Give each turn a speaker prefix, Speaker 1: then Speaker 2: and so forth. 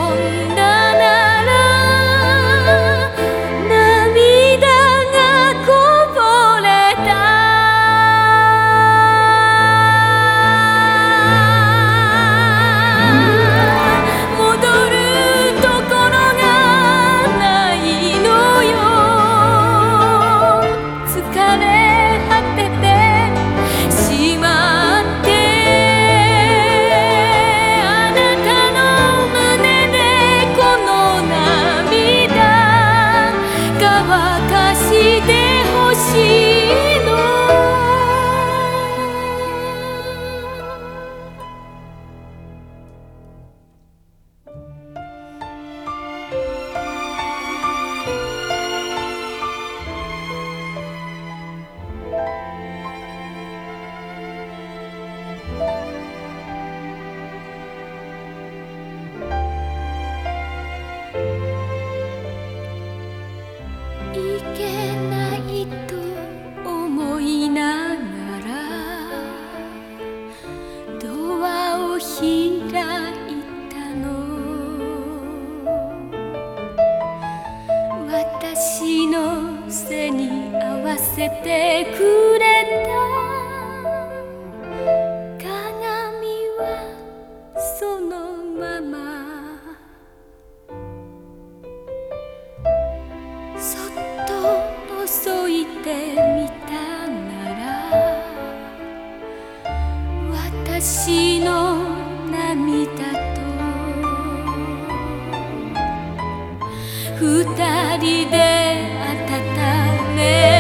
Speaker 1: んだなら涙がこぼれた。戻るところがないのよ。疲れ果ててしまってあなたの胸でこの涙乾かしてほしいの。いけないと思いながらドアを開いたの。私の背に合わせてくれた鏡はそのままそっと覗いてみたなら私の涙と二人で温め